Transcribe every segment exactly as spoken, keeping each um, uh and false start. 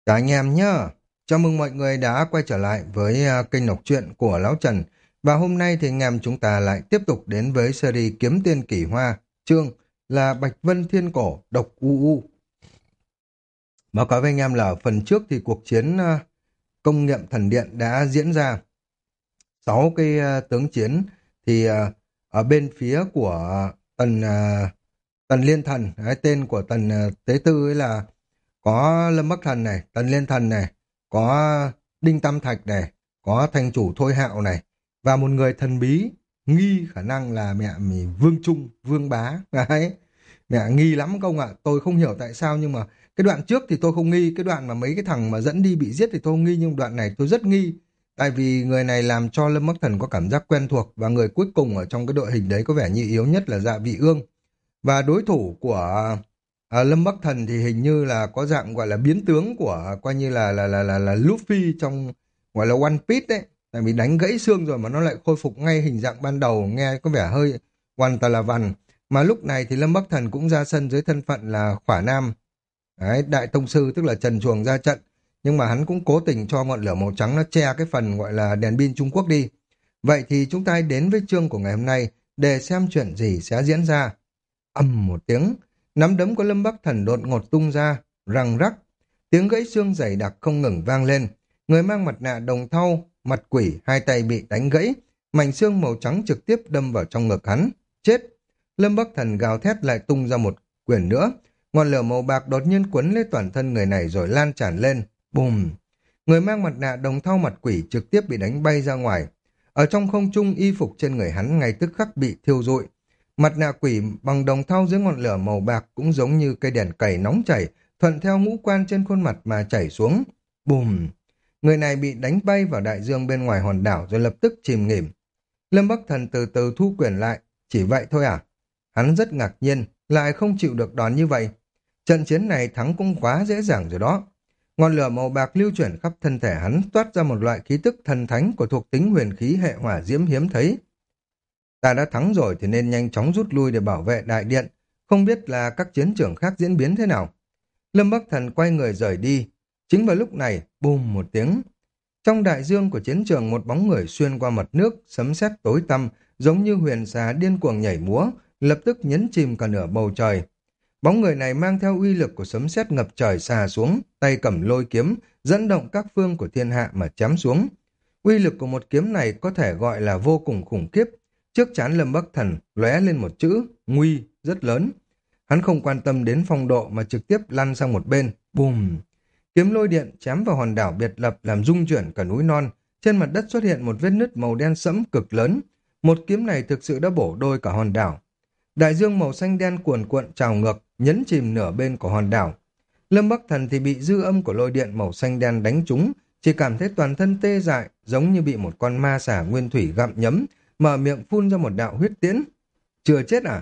Cả anh em nhá. Chào mừng mọi người đã quay trở lại với à, kênh đọc truyện của Lão Trần. Và hôm nay thì anh em chúng ta lại tiếp tục đến với series Kiếm Tiên Kỳ Hoa, chương là Bạch Vân Thiên Cổ Độc U U. Báo cáo với anh em là ở phần trước thì cuộc chiến à, công nghiệm thần điện đã diễn ra. Sáu cái à, tướng chiến thì à, ở bên phía của tần à, tần Liên Thần, cái tên của tần à, Tế Tư ấy là có Lâm Bắc Thần này, Tần Liên Thần này, có Đinh Tam Thạch này, có thành chủ Thôi Hạo này, và một người thần bí, nghi khả năng là mẹ mình Vương Trung, Vương Bá. Đấy, mẹ nghi lắm không ạ? Tôi không hiểu tại sao nhưng mà cái đoạn trước thì tôi không nghi, cái đoạn mà mấy cái thằng mà dẫn đi bị giết thì tôi không nghi, nhưng đoạn này tôi rất nghi. Tại vì người này làm cho Lâm Bắc Thần có cảm giác quen thuộc, và người cuối cùng ở trong cái đội hình đấy có vẻ như yếu nhất là Dạ Vị Ương. Và đối thủ của à, Lâm Bắc Thần thì hình như là có dạng gọi là biến tướng của coi như là là là là, là Luffy trong gọi là One Piece đấy. Tại vì đánh gãy xương rồi mà nó lại khôi phục ngay hình dạng ban đầu, nghe có vẻ hơi hoàn toàn là vằn. Mà lúc này thì Lâm Bắc Thần cũng ra sân dưới thân phận là Khỏa Nam. Đấy, Đại Tông Sư tức là Trần Truồng ra trận. Nhưng mà hắn cũng cố tình cho ngọn lửa màu trắng nó che cái phần gọi là đèn pin Trung Quốc đi. Vậy thì chúng ta hãy đến với chương của ngày hôm nay để xem chuyện gì sẽ diễn ra. Ầm một tiếng, nắm đấm của Lâm Bắc Thần đột ngột tung ra, răng rắc, tiếng gãy xương dày đặc không ngừng vang lên. Người mang mặt nạ đồng thau, mặt quỷ, hai tay bị đánh gãy, mảnh xương màu trắng trực tiếp đâm vào trong ngực hắn. Chết! Lâm Bắc Thần gào thét lại tung ra một quyền nữa. Ngọn lửa màu bạc đột nhiên quấn lấy toàn thân người này rồi lan tràn lên. Bùm! Người mang mặt nạ đồng thau mặt quỷ trực tiếp bị đánh bay ra ngoài. Ở trong không trung, y phục trên người hắn ngay tức khắc bị thiêu rụi. Mặt nạ quỷ bằng đồng thau dưới ngọn lửa màu bạc cũng giống như cây đèn cầy nóng chảy, thuận theo ngũ quan trên khuôn mặt mà chảy xuống. Bùm! Người này bị đánh bay vào đại dương bên ngoài hòn đảo rồi lập tức chìm nghỉm. Lâm Bắc Thần từ từ thu quyền lại. Chỉ vậy thôi à? Hắn rất ngạc nhiên, lại không chịu được đòn như vậy. Trận chiến này thắng cũng quá dễ dàng rồi đó. Ngọn lửa màu bạc lưu chuyển khắp thân thể hắn, toát ra một loại khí tức thần thánh của thuộc tính huyền khí hệ hỏa diễm hiếm thấy. Ta đã thắng rồi thì nên nhanh chóng rút lui để bảo vệ đại điện, không biết là các chiến trường khác diễn biến thế nào. Lâm Bắc Thần quay người rời đi. Chính vào lúc này, bùm một tiếng. Trong đại dương của chiến trường, một bóng người xuyên qua mặt nước, sấm sét tối tăm, giống như huyền xà điên cuồng nhảy múa, lập tức nhấn chìm cả nửa bầu trời. Bóng người này mang theo uy lực của sấm sét ngập trời xà xuống, tay cầm lôi kiếm, dẫn động các phương của thiên hạ mà chém xuống. Uy lực của một kiếm này có thể gọi là vô cùng khủng khiếp. Trước trán Lâm Bắc Thần lóe lên một chữ nguy rất lớn. Hắn không quan tâm đến phong độ mà trực tiếp lăn sang một bên. Bùm! Kiếm lôi điện chém vào hòn đảo biệt lập làm rung chuyển cả núi non. Trên mặt đất xuất hiện một vết nứt màu đen sẫm cực lớn. Một kiếm này thực sự đã bổ đôi cả hòn đảo. Đại dương màu xanh đen cuồn cuộn trào ngược, nhấn chìm nửa bên của hòn đảo. Lâm Bắc Thần thì bị dư âm của lôi điện màu xanh đen đánh trúng, chỉ cảm thấy toàn thân tê dại, giống như bị một con ma xà nguyên thủy gặm nhấm, mở miệng phun ra một đạo huyết tiễn. Chưa chết à?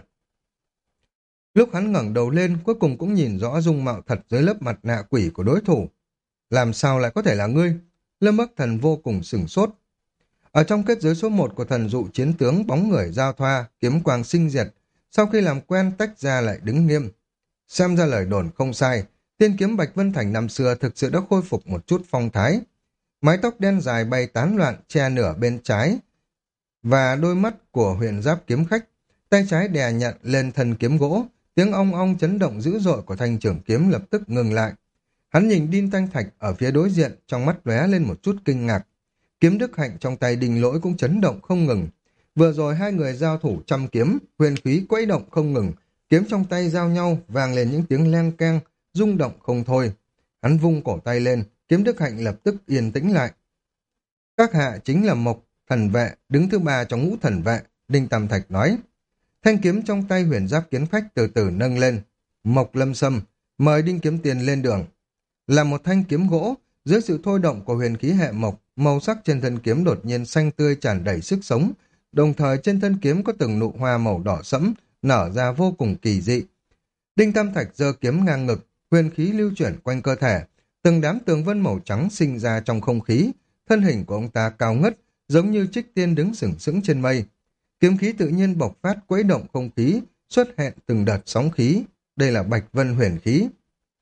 Lúc hắn ngẩng đầu lên, cuối cùng cũng nhìn rõ dung mạo thật dưới lớp mặt nạ quỷ của đối thủ. Làm sao lại có thể là ngươi? Lâm Bắc Thần vô cùng sửng sốt. Ở trong kết giới số một của thần dụ chiến tướng, bóng người giao thoa, kiếm quang sinh diệt, sau khi làm quen tách ra lại đứng nghiêm. Xem ra lời đồn không sai, tiên kiếm Bạch Vân Thành năm xưa thực sự đã khôi phục một chút phong thái. Mái tóc đen dài bay tán loạn che nửa bên trái, và đôi mắt của huyền giáp kiếm khách, tay trái đè nhận lên thân kiếm gỗ, tiếng ong ong chấn động dữ dội của thanh trường kiếm lập tức ngừng lại. Hắn nhìn Đinh Thanh Thạch ở phía đối diện, trong mắt lóe lên một chút kinh ngạc. Kiếm Đức Hạnh trong tay Đinh Lỗi cũng chấn động không ngừng. Vừa rồi hai người giao thủ trăm kiếm, huyền khí quẫy động không ngừng, kiếm trong tay giao nhau vang lên những tiếng leng keng, rung động không thôi. Hắn vung cổ tay lên, Kiếm Đức Hạnh lập tức yên tĩnh lại. Các hạ chính là Mộc Thần Vệ, đứng thứ ba trong ngũ thần vệ, Đinh Tam Thạch nói. Thanh kiếm trong tay huyền giáp kiếm khách từ từ nâng lên. Mộc Lâm Sâm, mời Đinh Kiếm Tiền lên đường. Là một thanh kiếm gỗ, dưới sự thôi động của huyền khí hệ mộc, màu sắc trên thân kiếm đột nhiên xanh tươi tràn đầy sức sống, đồng thời trên thân kiếm có từng nụ hoa màu đỏ sẫm, nở ra vô cùng kỳ dị. Đinh Tam Thạch giơ kiếm ngang ngực, huyền khí lưu chuyển quanh cơ thể, từng đám tường vân màu trắng sinh ra trong không khí, thân hình của ông ta cao ngất, giống như trích tiên đứng sừng sững trên mây. Kiếm khí tự nhiên bộc phát quấy động không khí, xuất hiện từng đợt sóng khí. Đây là Bạch Vân huyền khí.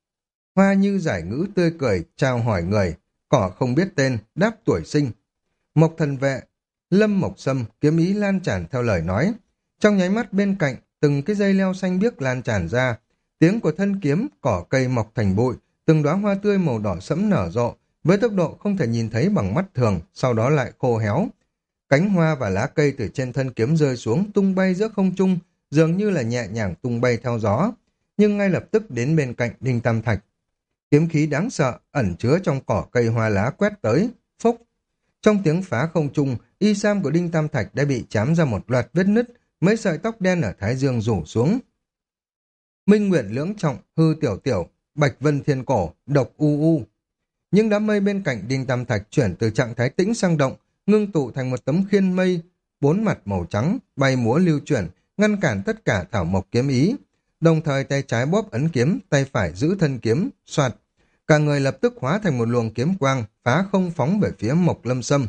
Hoa như giải ngữ tươi cười, chào hỏi người, cỏ không biết tên, đáp tuổi sinh. Mộc thần vệ, Lâm Mộc Sâm, kiếm ý lan tràn theo lời nói. Trong nháy mắt bên cạnh, từng cái dây leo xanh biếc lan tràn ra. Tiếng của thân kiếm, cỏ cây mọc thành bụi, từng đóa hoa tươi màu đỏ sẫm nở rộ, với tốc độ không thể nhìn thấy bằng mắt thường, sau đó lại khô héo. Cánh hoa và lá cây từ trên thân kiếm rơi xuống, tung bay giữa không trung, dường như là nhẹ nhàng tung bay theo gió. Nhưng ngay lập tức đến bên cạnh Đinh Tam Thạch. Kiếm khí đáng sợ, ẩn chứa trong cỏ cây hoa lá quét tới, phốc. Trong tiếng phá không trung, y sam của Đinh Tam Thạch đã bị chám ra một loạt vết nứt, mấy sợi tóc đen ở thái dương rủ xuống. Minh Nguyệt lưỡng trọng, hư tiểu tiểu, bạch vân thiên cổ, độc u u. Những đám mây bên cạnh Đinh Tam Thạch chuyển từ trạng thái tĩnh sang động, ngưng tụ thành một tấm khiên mây, bốn mặt màu trắng, bay múa lưu chuyển, ngăn cản tất cả thảo mộc kiếm ý. Đồng thời tay trái bóp ấn kiếm, tay phải giữ thân kiếm, soạt. Cả người lập tức hóa thành một luồng kiếm quang, phá không phóng về phía Mộc Lâm Sâm.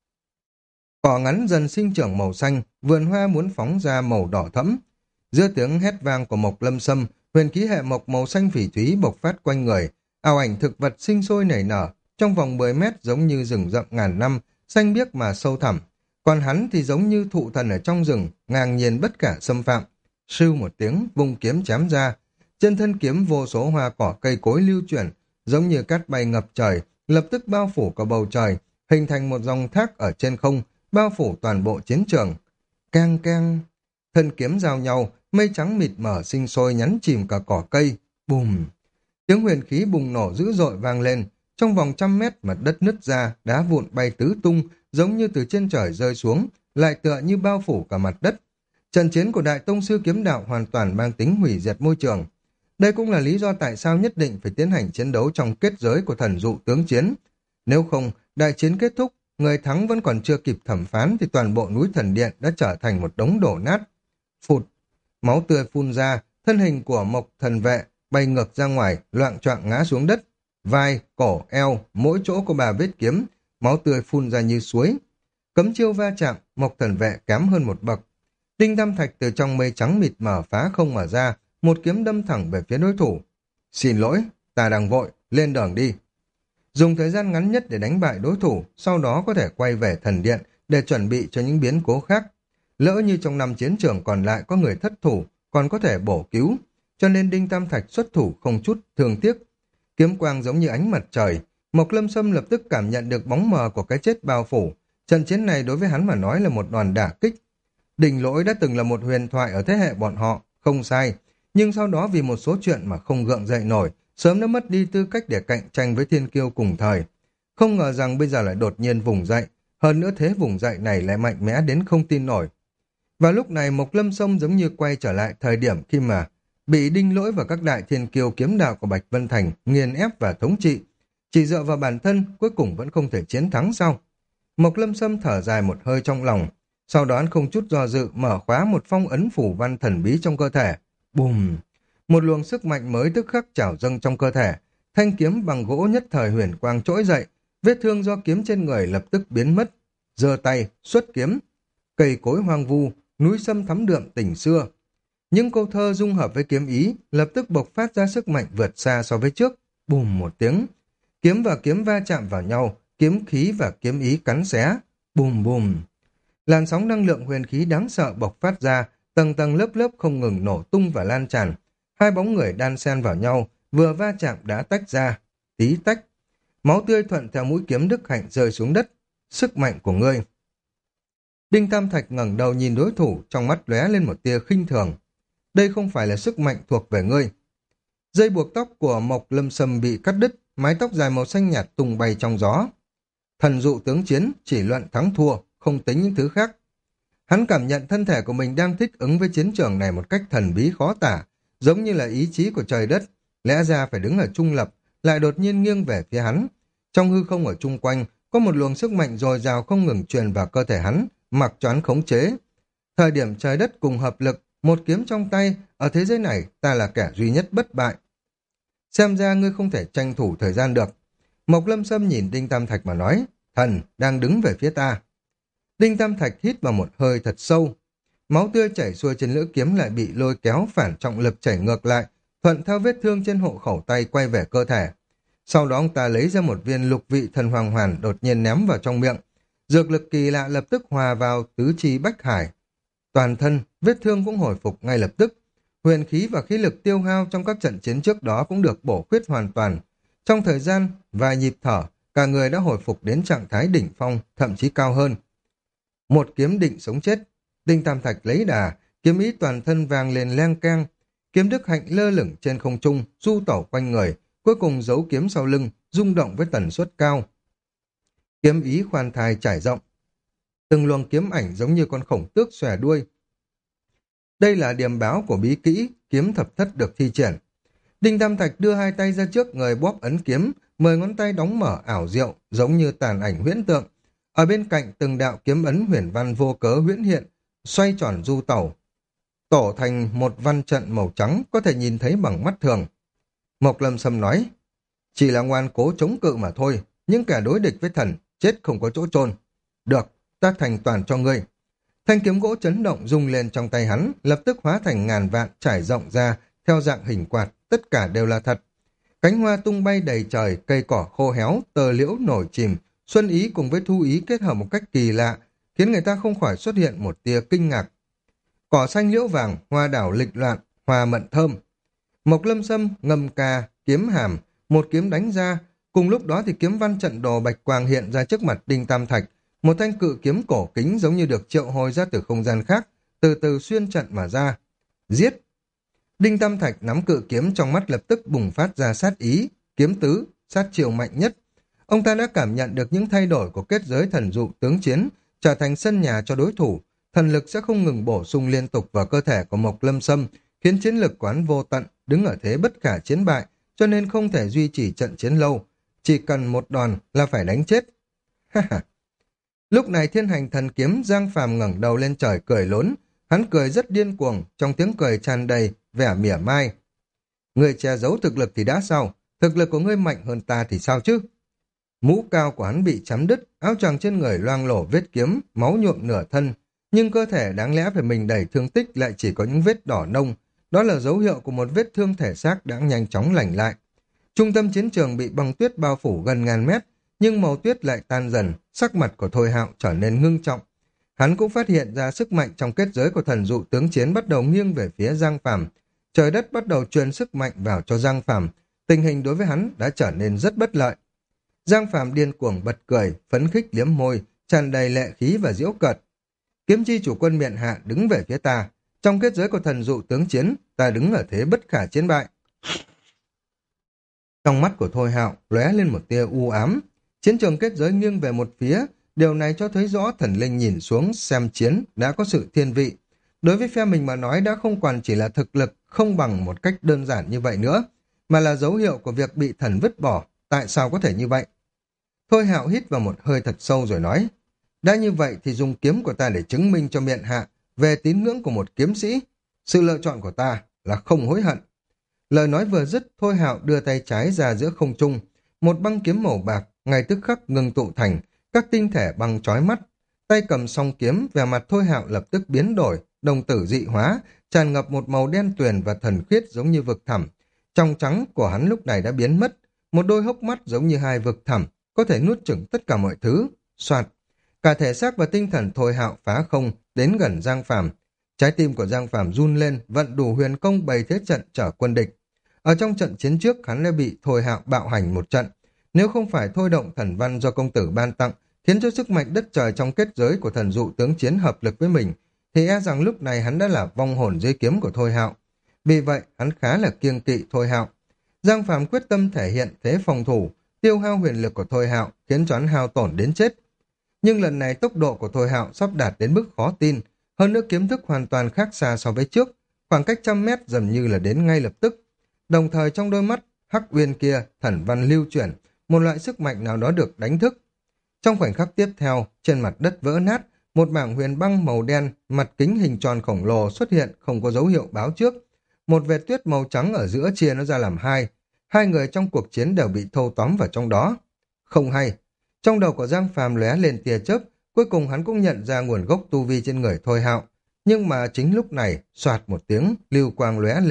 Cỏ ngắn dần sinh trưởng màu xanh, vườn hoa muốn phóng ra màu đỏ thẫm. Giữa tiếng hét vang của Mộc Lâm Sâm, huyền khí hệ mộc màu xanh phỉ thúy bộc phát quanh người, ảo ảnh thực vật sinh sôi nảy nở, trong vòng mười mét giống như rừng rậm ngàn năm, xanh biếc mà sâu thẳm. Còn hắn thì giống như thụ thần ở trong rừng, ngang nhiên bất cả xâm phạm. Sưu một tiếng, vung kiếm chém ra. Trên thân kiếm vô số hoa cỏ cây cối lưu chuyển, giống như cát bay ngập trời, lập tức bao phủ cả bầu trời, hình thành một dòng thác ở trên không, bao phủ toàn bộ chiến trường. Keng keng, thân kiếm giao nhau, mây trắng mịt mờ sinh sôi nhắn chìm cả cỏ cây. Bùm! Tiếng huyền khí bùng nổ dữ dội vang lên, trong vòng trăm mét mặt đất nứt ra, đá vụn bay tứ tung, giống như từ trên trời rơi xuống, lại tựa như bao phủ cả mặt đất. Trận chiến của Đại Tông Sư Kiếm Đạo hoàn toàn mang tính hủy diệt môi trường. Đây cũng là lý do tại sao nhất định phải tiến hành chiến đấu trong kết giới của thần dụ tướng chiến. Nếu không, đại chiến kết thúc, người thắng vẫn còn chưa kịp thẩm phán thì toàn bộ núi thần điện đã trở thành một đống đổ nát. Phụt! Máu tươi phun ra, thân hình của Mộc thần vệ bay ngược ra ngoài, loạng choạng ngã xuống đất. Vai, cổ, eo, mỗi chỗ có ba vết kiếm, máu tươi phun ra như suối. Cấm chiêu va chạm, Mộc thần vệ kém hơn một bậc. Đinh Tam Thạch từ trong mây trắng mịt mờ phá không mà ra, một kiếm đâm thẳng về phía đối thủ. Xin lỗi, ta đang vội, lên đường đi. Dùng thời gian ngắn nhất để đánh bại đối thủ, sau đó có thể quay về thần điện để chuẩn bị cho những biến cố khác. Lỡ như trong năm chiến trường còn lại có người thất thủ, còn có thể bổ cứu, cho nên Đinh Tam Thạch xuất thủ không chút thương tiếc. Kiếm quang giống như ánh mặt trời, Mộc Lâm Sâm lập tức cảm nhận được bóng mờ của cái chết bao phủ. Trận chiến này đối với hắn mà nói là một đòn đả kích. Đình Lỗi đã từng là một huyền thoại ở thế hệ bọn họ, không sai, nhưng sau đó vì một số chuyện mà không gượng dậy nổi, sớm đã mất đi tư cách để cạnh tranh với thiên kiêu cùng thời. Không ngờ rằng bây giờ lại đột nhiên vùng dậy, hơn nữa thế vùng dậy này lại mạnh mẽ đến không tin nổi. Và lúc này Mộc Lâm Sâm giống như quay trở lại thời điểm khi mà bị Đinh Lỗi và các đại thiên kiêu kiếm đạo của Bạch Vân Thành nghiền ép và thống trị. Chỉ dựa vào bản thân, cuối cùng vẫn không thể chiến thắng sao? Mộc Lâm Sâm thở dài một hơi trong lòng, sau đó không chút do dự mở khóa một phong ấn phủ văn thần bí trong cơ thể. Bùm! Một luồng sức mạnh mới tức khắc trào dâng trong cơ thể. Thanh kiếm bằng gỗ nhất thời huyền quang trỗi dậy, vết thương do kiếm trên người lập tức biến mất. Giơ tay, xuất kiếm. Cây cối hoang vu, núi sâm thắm đượm tình xưa. Những câu thơ dung hợp với kiếm ý lập tức bộc phát ra sức mạnh vượt xa so với trước. Bùm một tiếng. Kiếm và kiếm va chạm vào nhau, kiếm khí và kiếm ý cắn xé. Bùm bùm. Làn sóng năng lượng huyền khí đáng sợ bộc phát ra, tầng tầng lớp lớp không ngừng nổ tung và lan tràn. Hai bóng người đan xen vào nhau, vừa va chạm đã tách ra. Tí tách. Máu tươi thuận theo mũi kiếm Đức Hạnh rơi xuống đất. Sức mạnh của ngươi. Đinh Tam Thạch ngẩng đầu nhìn đối thủ, trong mắt lóe lên một tia khinh thường. Đây không phải là sức mạnh thuộc về ngươi. Dây buộc tóc của Mộc Lâm Sâm bị cắt đứt, mái tóc dài màu xanh nhạt tung bay trong gió. Thần dụ tướng chiến, chỉ luận thắng thua, không tính những thứ khác. Hắn cảm nhận thân thể của mình đang thích ứng với chiến trường này một cách thần bí khó tả, giống như là ý chí của trời đất, lẽ ra phải đứng ở trung lập, lại đột nhiên nghiêng về phía hắn. Trong hư không ở chung quanh, có một luồng sức mạnh dồi dào không ngừng truyền vào cơ thể hắn, mặc cho hắn khống chế. Thời điểm trời đất cùng hợp lực, một kiếm trong tay, ở thế giới này ta là kẻ duy nhất bất bại. Xem ra ngươi không thể tranh thủ thời gian được. Mộc Lâm Sâm nhìn Đinh Tam Thạch mà nói, thần đang đứng về phía ta. Đinh Tam Thạch hít vào một hơi thật sâu. Máu tươi chảy xuôi trên lưỡi kiếm lại bị lôi kéo phản trọng lực chảy ngược lại, thuận theo vết thương trên hộ khẩu tay quay về cơ thể. Sau đó ông ta lấy ra một viên lục vị thần hoàng hoàn đột nhiên ném vào trong miệng. Dược lực kỳ lạ lập tức hòa vào tứ chi bách hải. Toàn thân, vết thương cũng hồi phục ngay lập tức. Huyền khí và khí lực tiêu hao trong các trận chiến trước đó cũng được bổ khuyết hoàn toàn. Trong thời gian vài nhịp thở, cả người đã hồi phục đến trạng thái đỉnh phong, thậm chí cao hơn. Một kiếm định sống chết. Đinh Tam Thạch lấy đà, kiếm ý toàn thân vang lên leng keng. Kiếm đức hạnh lơ lửng trên không trung, du tẩu quanh người, cuối cùng giấu kiếm sau lưng, rung động với tần suất cao. Kiếm ý khoan thai trải rộng. Từng luồng kiếm ảnh giống như con khổng tước xòe đuôi. Đây là điểm báo của bí kỹ, kiếm thập thất được thi triển. Đinh Tam Thạch đưa hai tay ra trước người bóp ấn kiếm, mười ngón tay đóng mở ảo diệu, giống như tàn ảnh huyễn tượng. Ở bên cạnh từng đạo kiếm ấn huyền văn vô cớ huyễn hiện, xoay tròn du tẩu, tổ thành một văn trận màu trắng có thể nhìn thấy bằng mắt thường. Mộc Lâm Sâm nói, chỉ là ngoan cố chống cự mà thôi, những kẻ đối địch với thần, chết không có chỗ chôn. Được, ta thành toàn cho ngươi. Thanh kiếm gỗ chấn động rung lên trong tay hắn, lập tức hóa thành ngàn vạn trải rộng ra, theo dạng hình quạt, tất cả đều là thật. Cánh hoa tung bay đầy trời, cây cỏ khô héo, tờ liễu nổi chìm, xuân ý cùng với thu ý kết hợp một cách kỳ lạ, khiến người ta không khỏi xuất hiện một tia kinh ngạc. Cỏ xanh liễu vàng, hoa đảo lịch loạn, hoa mận thơm. Mộc Lâm Sâm ngâm ca, kiếm hàm, một kiếm đánh ra, cùng lúc đó thì kiếm văn trận đồ bạch quang hiện ra trước mặt Đinh Tam Thạch, một thanh cự kiếm cổ kính giống như được triệu hồi ra từ không gian khác, từ từ xuyên trận mà ra. Giết! Đinh Tam Thạch nắm cự kiếm trong mắt lập tức bùng phát ra sát ý, kiếm tứ, sát chiều mạnh nhất. Ông ta đã cảm nhận được những thay đổi của kết giới thần dụ tướng chiến, trở thành sân nhà cho đối thủ. Thần lực sẽ không ngừng bổ sung liên tục vào cơ thể của Mộc Lâm Sâm, khiến chiến lực của hắn vô tận, đứng ở thế bất khả chiến bại, cho nên không thể duy trì trận chiến lâu. Chỉ cần một đòn là phải đánh chết. Lúc này thiên hành thần kiếm Giang Phàm ngẩng đầu lên trời cười lớn, hắn cười rất điên cuồng, trong tiếng cười tràn đầy vẻ mỉa mai. Người che giấu thực lực thì đã sao, thực lực của ngươi mạnh hơn ta thì sao chứ? Mũ cao của hắn bị chấm đứt, áo choàng trên người loang lổ vết kiếm, máu nhuộm nửa thân, nhưng cơ thể đáng lẽ phải mình đầy thương tích lại chỉ có những vết đỏ nông, đó là dấu hiệu của một vết thương thể xác đã nhanh chóng lành lại. Trung tâm chiến trường bị băng tuyết bao phủ gần ngàn mét, nhưng màu tuyết lại tan dần, sắc mặt của Thôi Hạo trở nên ngưng trọng. Hắn cũng phát hiện ra sức mạnh trong kết giới của thần dụ tướng chiến bắt đầu nghiêng về phía Giang Phàm. Trời đất bắt đầu truyền sức mạnh vào cho Giang Phàm, tình hình đối với hắn đã trở nên rất bất lợi. Giang Phàm điên cuồng bật cười, phấn khích liếm môi, tràn đầy lệ khí và giễu cợt. Kiếm chi chủ quân miện hạ đứng về phía ta, trong kết giới của thần dụ tướng chiến, ta đứng ở thế bất khả chiến bại. Trong mắt của Thôi Hạo lóe lên một tia u ám, chiến trường kết giới nghiêng về một phía, điều này cho thấy rõ thần linh nhìn xuống xem chiến đã có sự thiên vị. Đối với phe mình mà nói đã không còn chỉ là thực lực không bằng một cách đơn giản như vậy nữa, mà là dấu hiệu của việc bị thần vứt bỏ. Tại sao có thể như vậy? Thôi Hạo hít vào một hơi thật sâu rồi nói, đã như vậy thì dùng kiếm của ta để chứng minh cho miện hạ về tín ngưỡng của một kiếm sĩ. Sự lựa chọn của ta là không hối hận. Lời nói vừa dứt, Thôi Hạo đưa tay trái ra giữa không trung, một băng kiếm màu bạc ngay tức khắc ngưng tụ thành các tinh thể băng chói mắt. Tay cầm song kiếm, vẻ mặt Thôi Hạo lập tức biến đổi, đồng tử dị hóa, tràn ngập một màu đen tuyền và thần khiết giống như vực thẳm. Trong trắng của hắn lúc này đã biến mất, một đôi hốc mắt giống như hai vực thẳm, có thể nuốt chửng tất cả mọi thứ. Soạt, cả thể xác và tinh thần Thôi Hạo phá không đến gần Giang Phàm. Trái tim của Giang Phàm run lên, vận đủ huyền công bày thế trận trở quân địch. Ở trong trận chiến trước hắn đã bị Thôi Hạo bạo hành một trận. Nếu không phải thôi động thần văn do công tử ban tặng, khiến cho sức mạnh đất trời trong kết giới của thần dụ tướng chiến hợp lực với mình, thì e rằng lúc này hắn đã là vong hồn dưới kiếm của Thôi Hạo. Vì vậy, hắn khá là kiêng kỵ Thôi Hạo. Giang Phàm quyết tâm thể hiện thế phòng thủ, tiêu hao huyền lực của Thôi Hạo, khiến cho hắn hao tổn đến chết. Nhưng lần này tốc độ của Thôi Hạo sắp đạt đến mức khó tin, hơn nữa kiếm thức hoàn toàn khác xa so với trước, khoảng cách trăm mét dường như là đến ngay lập tức. Đồng thời trong đôi mắt hắc uyên kia thần văn lưu chuyển, một loại sức mạnh nào đó được đánh thức. Trong khoảnh khắc tiếp theo, trên mặt đất vỡ nát, một mảng huyền băng màu đen, mặt kính hình tròn khổng lồ xuất hiện không có dấu hiệu báo trước. Một vệt tuyết màu trắng ở giữa chia nó ra làm hai. Hai người trong cuộc chiến đều bị thâu tóm vào trong đó. Không hay. Trong đầu của Giang Phàm lóe lên tia chớp, cuối cùng hắn cũng nhận ra nguồn gốc tu vi trên người Thôi Hạo. Nhưng mà chính lúc này, soạt một tiếng, lưu quang lóe lên,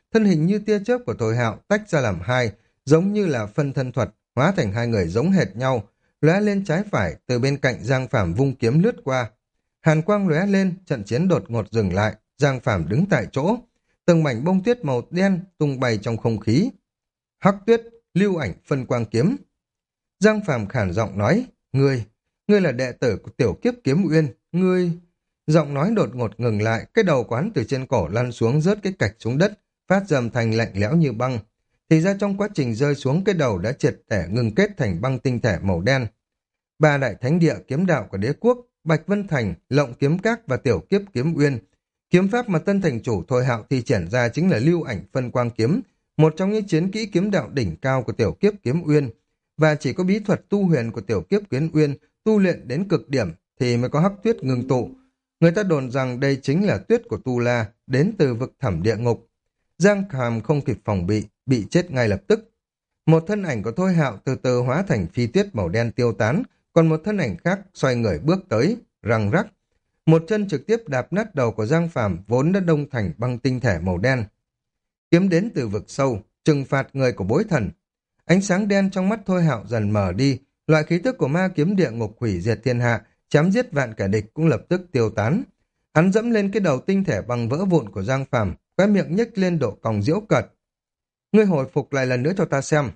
thân hình như tia chớp của Thôi Hạo tách ra làm hai, giống như là phân thân thuật, hóa thành hai người giống hệt nhau, lóe lên trái phải, từ bên cạnh Giang Phàm vung kiếm lướt qua. Hàn quang lóe lên, trận chiến đột ngột dừng lại, Giang Phàm đứng tại chỗ, từng mảnh bông tuyết màu đen tung bay trong không khí. Hắc tuyết, lưu ảnh phân quang kiếm. Giang Phàm khản giọng nói, ngươi, ngươi là đệ tử của tiểu kiếp kiếm uyên, ngươi... Giọng nói đột ngột ngừng lại, cái đầu quán từ trên cổ lăn xuống rớt cái cạch xuống đất, phát ra âm thanh lạnh lẽo như băng. Thì ra trong quá trình rơi xuống, cái đầu đã triệt để ngừng kết thành băng tinh thể màu đen. Ba đại thánh địa kiếm đạo của đế quốc, Bạch Vân Thành, Lộng Kiếm Các và Tiểu Kiếp Kiếm Uyên. Kiếm pháp mà tân thành chủ Thôi Hạo thi triển ra chính là lưu ảnh phân quang kiếm, một trong những chiến kỹ kiếm đạo đỉnh cao của Tiểu Kiếp Kiếm Uyên. Và chỉ có bí thuật tu huyền của Tiểu Kiếp Kiếm Uyên tu luyện đến cực điểm thì mới có hắc tuyết ngưng tụ. Người ta đồn rằng đây chính là tuyết của Tu La, đến từ vực thẳm địa ngục. Giang Phàm không kịp phòng bị, bị chết ngay lập tức. Một thân ảnh của Thôi Hạo từ từ hóa thành phi tuyết màu đen tiêu tán, còn một thân ảnh khác xoay người bước tới, răng rắc. Một chân trực tiếp đạp nát đầu của Giang Phàm vốn đã đông thành băng tinh thể màu đen. Kiếm đến từ vực sâu, trừng phạt người của bối thần. Ánh sáng đen trong mắt Thôi Hạo dần mở đi, loại khí tức của ma kiếm địa ngục hủy diệt thiên hạ, chém giết vạn kẻ địch cũng lập tức tiêu tán. Hắn dẫm lên cái đầu tinh thể bằng vỡ vụn của Giang Phàm, khóe miệng nhếch lên độ cong giễu cợt. Ngươi hồi phục lại lần nữa cho ta xem.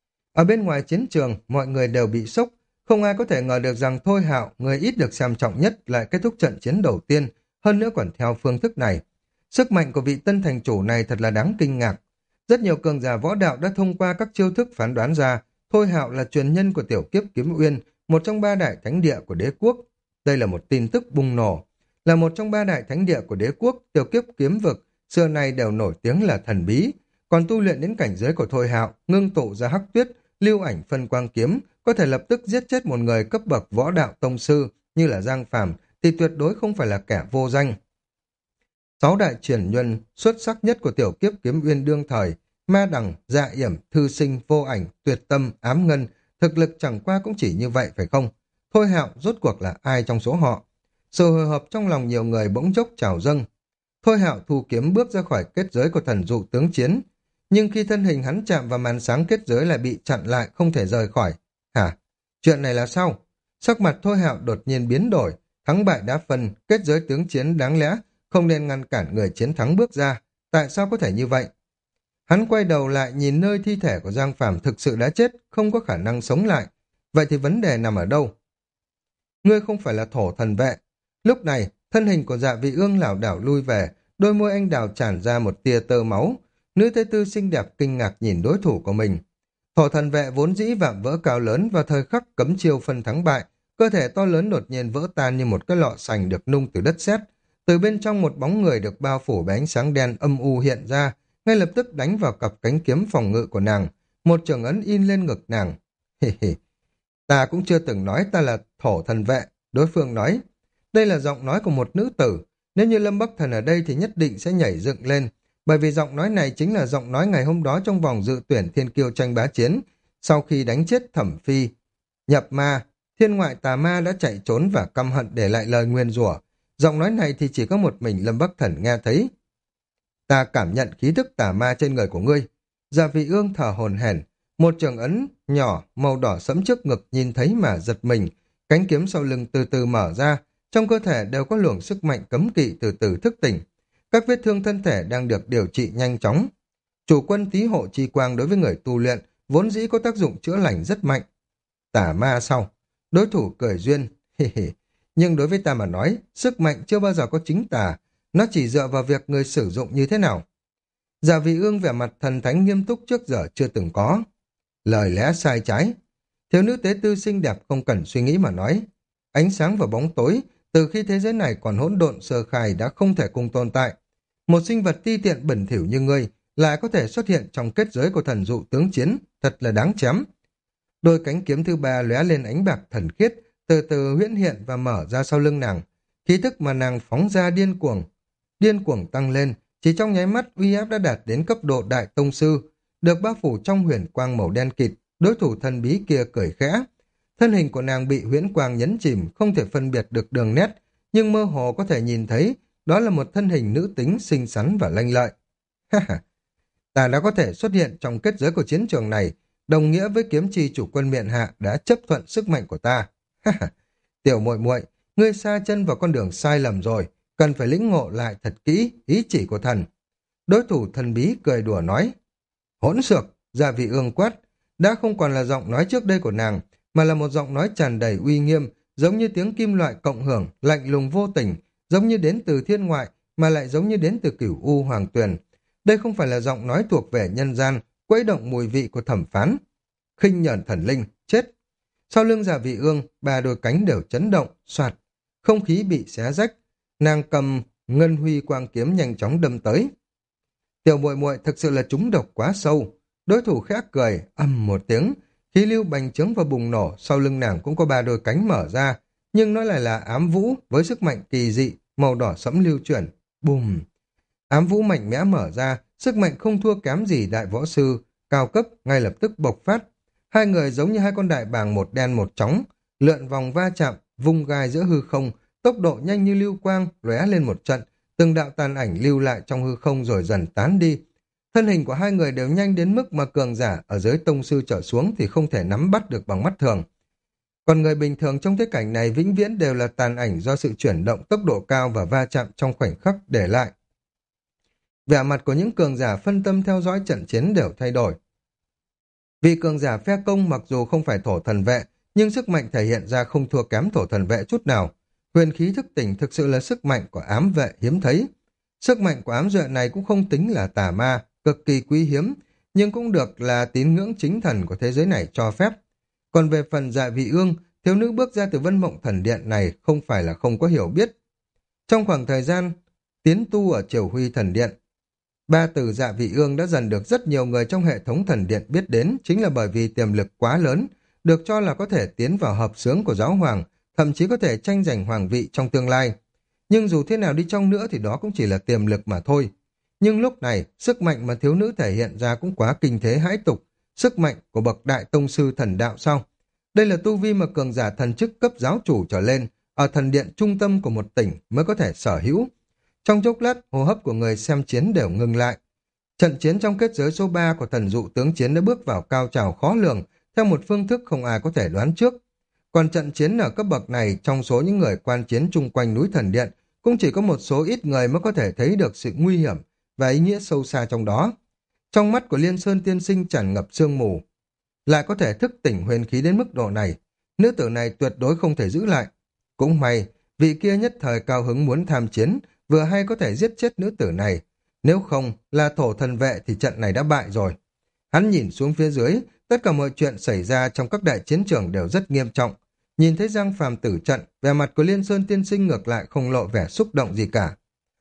Ở bên ngoài chiến trường, mọi người đều bị sốc, không ai có thể ngờ được rằng Thôi Hạo, người ít được xem trọng nhất, lại kết thúc trận chiến đầu tiên, hơn nữa còn theo phương thức này. Sức mạnh của vị tân thành chủ này thật là đáng kinh ngạc. Rất nhiều cường giả võ đạo đã thông qua các chiêu thức phán đoán ra Thôi Hạo là truyền nhân của Tiểu Kiếp Kiếm Uyên, một trong ba đại thánh địa của đế quốc. Đây là một tin tức bùng nổ. Là một trong ba đại thánh địa của đế quốc, Tiểu Kiếp Kiếm Vực xưa nay đều nổi tiếng là thần bí. Còn tu luyện đến cảnh giới của Thôi Hạo, ngưng tụ ra hắc tuyết, lưu ảnh phân quang kiếm, có thể lập tức giết chết một người cấp bậc võ đạo tông sư như là Giang Phàm thì tuyệt đối không phải là kẻ vô danh. Sáu đại truyền nhân xuất sắc nhất của Tiểu Kiếp Kiếm Uyên đương thời, Ma Đằng, Dạ Yểm, Thư Sinh, Vô Ảnh, Tuyệt Tâm, Ám Ngân, thực lực chẳng qua cũng chỉ như vậy phải không? Thôi Hạo rốt cuộc là ai trong số họ? Sự hồi hộp trong lòng nhiều người bỗng chốc trào dâng. Thôi Hạo thu kiếm bước ra khỏi kết giới của thần dụ tướng chiến, nhưng khi thân hình hắn chạm vào màn sáng kết giới lại bị chặn lại, không thể rời khỏi. Hả? Chuyện này là sao? Sắc mặt Thôi Hạo đột nhiên biến đổi, thắng bại đã phân, kết giới tướng chiến đáng lẽ không nên ngăn cản người chiến thắng bước ra. Tại sao có thể như vậy? Hắn quay đầu lại nhìn nơi thi thể của Giang Phàm thực sự đã chết, không có khả năng sống lại. Vậy thì vấn đề nằm ở đâu? Ngươi không phải là thổ thần vệ. Lúc này, thân hình của Dạ Vị Ương lảo đảo lui về, đôi môi anh đào tràn ra một tia tơ máu. Nữ tế tư xinh đẹp kinh ngạc nhìn đối thủ của mình. Thổ thần vệ vốn dĩ vạm vỡ cao lớn, vào thời khắc cấm chiêu phân thắng bại, cơ thể to lớn đột nhiên vỡ tan như một cái lọ sành được nung từ đất sét. Từ bên trong một bóng người được bao phủ bởi ánh sáng đen âm u hiện ra, ngay lập tức đánh vào cặp cánh kiếm phòng ngự của nàng, một trường ấn in lên ngực nàng. Hì hì, ta cũng chưa từng nói ta là thổ thần vệ, đối phương nói. Đây là giọng nói của một nữ tử, nếu như Lâm Bắc Thần ở đây thì nhất định sẽ nhảy dựng lên, bởi vì giọng nói này chính là giọng nói ngày hôm đó trong vòng dự tuyển thiên kiêu tranh bá chiến. Sau khi đánh chết Thẩm Phi, nhập ma, thiên ngoại tà ma đã chạy trốn và căm hận để lại lời nguyền rủa. Giọng nói này thì chỉ có một mình Lâm Bắc Thần nghe thấy. Ta cảm nhận khí thức tà ma trên người của ngươi. Dạ Vị Ương thở hổn hển, một trường ấn nhỏ màu đỏ sẫm trước ngực nhìn thấy mà giật mình, cánh kiếm sau lưng từ từ mở ra, trong cơ thể đều có luồng sức mạnh cấm kỵ từ từ thức tỉnh. Các vết thương thân thể đang được điều trị nhanh chóng. Chủ quân tí hộ chi quang đối với người tu luyện vốn dĩ có tác dụng chữa lành rất mạnh. Tà ma sau, đối thủ cười duyên, hì hì. Nhưng đối với ta mà nói, sức mạnh chưa bao giờ có chính tà, nó chỉ dựa vào việc người sử dụng như thế nào. Dạ Vị Ương vẻ mặt thần thánh nghiêm túc trước giờ chưa từng có. Lời lẽ sai trái. Thiếu nữ tế tư xinh đẹp không cần suy nghĩ mà nói. Ánh sáng và bóng tối, từ khi thế giới này còn hỗn độn sơ khai đã không thể cùng tồn tại. Một sinh vật ti tiện bẩn thỉu như ngươi lại có thể xuất hiện trong kết giới của thần dụ tướng chiến, thật là đáng chém. Đôi cánh kiếm thứ ba lóe lên ánh bạc thần khiết, từ từ huyễn hiện và mở ra sau lưng nàng. Khí thức mà nàng phóng ra điên cuồng, điên cuồng tăng lên, chỉ trong nháy mắt uy áp đã đạt đến cấp độ đại tông sư, được bao phủ trong huyền quang màu đen kịt. Đối thủ thần bí kia cười khẽ, thân hình của nàng bị huyễn quang nhấn chìm, không thể phân biệt được đường nét, nhưng mơ hồ có thể nhìn thấy đó là một thân hình nữ tính xinh xắn và lanh lợi. Ha ha, ta đã có thể xuất hiện trong kết giới của chiến trường này, đồng nghĩa với kiếm chi chủ quân miện hạ đã chấp thuận sức mạnh của ta. Tiểu muội muội, ngươi sa chân vào con đường sai lầm rồi, cần phải lĩnh ngộ lại thật kỹ ý chỉ của thần. Đối thủ thần bí cười đùa nói. Hỗn xược, Dạ Vị Ương quát, đã không còn là giọng nói trước đây của nàng, mà là một giọng nói tràn đầy uy nghiêm, giống như tiếng kim loại cộng hưởng, lạnh lùng vô tình, giống như đến từ thiên ngoại, mà lại giống như đến từ cửu u hoàng tuyền. Đây không phải là giọng nói thuộc về nhân gian, quấy động mùi vị của thẩm phán. Khinh nhẫn thần linh, chết. Sau lưng Dạ Vị Ương, ba đôi cánh đều chấn động, soạt, không khí bị xé rách. Nàng cầm ngân huy quang kiếm nhanh chóng đâm tới. Tiểu muội muội thực sự là trúng độc quá sâu. Đối thủ khẽ cười, ầm một tiếng, khí lưu bành trướng và bùng nổ, sau lưng nàng cũng có ba đôi cánh mở ra, nhưng nó lại là ám vũ với sức mạnh kỳ dị, màu đỏ sẫm lưu chuyển. Bùm! Ám vũ mạnh mẽ mở ra, sức mạnh không thua kém gì đại võ sư, cao cấp ngay lập tức bộc phát. Hai người giống như hai con đại bàng một đen một trắng, lượn vòng va chạm, vung gai giữa hư không, tốc độ nhanh như lưu quang, lóe lên một trận, từng đạo tàn ảnh lưu lại trong hư không rồi dần tán đi. Thân hình của hai người đều nhanh đến mức mà cường giả ở dưới tông sư trở xuống thì không thể nắm bắt được bằng mắt thường. Còn người bình thường trong thế cảnh này vĩnh viễn đều là tàn ảnh do sự chuyển động tốc độ cao và va chạm trong khoảnh khắc để lại. Vẻ mặt của những cường giả phân tâm theo dõi trận chiến đều thay đổi. Vì cường giả phe công mặc dù không phải thổ thần vệ, nhưng sức mạnh thể hiện ra không thua kém thổ thần vệ chút nào. Huyền khí thức tỉnh thực sự là sức mạnh của ám vệ hiếm thấy. Sức mạnh của ám duệ này cũng không tính là tà ma, cực kỳ quý hiếm, nhưng cũng được là tín ngưỡng chính thần của thế giới này cho phép. Còn về phần Dạ Vị Ương, thiếu nữ bước ra từ Vân Mộng Thần Điện này không phải là không có hiểu biết. Trong khoảng thời gian tiến tu ở Triều Huy Thần Điện, ba từ Dạ Vị Ương đã dần được rất nhiều người trong hệ thống thần điện biết đến, chính là bởi vì tiềm lực quá lớn, được cho là có thể tiến vào hợp xướng của giáo hoàng, thậm chí có thể tranh giành hoàng vị trong tương lai. Nhưng dù thế nào đi chăng nữa thì đó cũng chỉ là tiềm lực mà thôi. Nhưng lúc này, sức mạnh mà thiếu nữ thể hiện ra cũng quá kinh thế hãi tục, sức mạnh của bậc đại tông sư thần đạo sao? Đây là tu vi mà cường giả thần chức cấp giáo chủ trở lên, ở thần điện trung tâm của một tỉnh mới có thể sở hữu. Trong chốc lát, hô hấp của người xem chiến đều ngừng lại. Trận chiến trong kết giới số ba của thần dụ tướng chiến đã bước vào cao trào khó lường, theo một phương thức không ai có thể đoán trước. Còn trận chiến ở cấp bậc này, trong số những người quan chiến chung quanh núi thần điện, cũng chỉ có một số ít người mới có thể thấy được sự nguy hiểm và ý nghĩa sâu xa trong đó. Trong mắt của Liên Sơn tiên sinh tràn ngập sương mù, lại có thể thức tỉnh huyền khí đến mức độ này, nữ tử này tuyệt đối không thể giữ lại. Cũng may, vị kia nhất thời cao hứng muốn tham chiến, vừa hay có thể giết chết nữ tử này. Nếu không là thổ thần vệ thì trận này đã bại rồi. Hắn nhìn xuống phía dưới, tất cả mọi chuyện xảy ra trong các đại chiến trường đều rất nghiêm trọng. Nhìn thấy Giang Phàm tử trận, vẻ mặt của Liên Sơn tiên sinh ngược lại không lộ vẻ xúc động gì cả.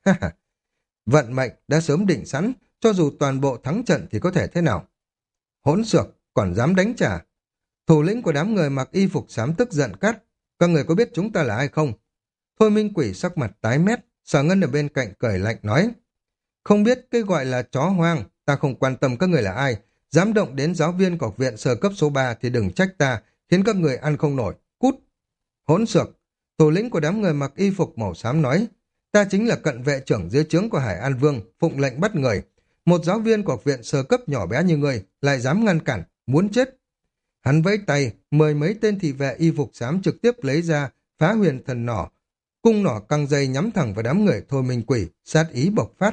Vận mệnh đã sớm định sẵn, cho dù toàn bộ thắng trận thì có thể thế nào? Hỗn xược, còn dám đánh trả. Thủ lĩnh của đám người mặc y phục xám tức giận cắt. Các người có biết chúng ta là ai không? Thôi Minh Quỷ sắc mặt tái mét, Sở Ngân ở bên cạnh cười lạnh nói. Không biết cái gọi là chó hoang, ta không quan tâm các người là ai. Dám động đến giáo viên của học viện sơ cấp số ba thì đừng trách ta, khiến các người ăn không nổi. Cút! Hỗn xược! Thủ lĩnh của đám người mặc y phục màu xám nói. Ta chính là cận vệ trưởng dưới trướng của Hải An Vương, phụng lệnh bắt người. Một giáo viên của học viện sơ cấp nhỏ bé như người lại dám ngăn cản, muốn chết. Hắn vẫy tay, mời mấy tên thị vệ y phục xám trực tiếp lấy ra phá huyền thần nỏ, cung nỏ căng dây nhắm thẳng vào đám người Thôi Minh Quỷ, sát ý bộc phát.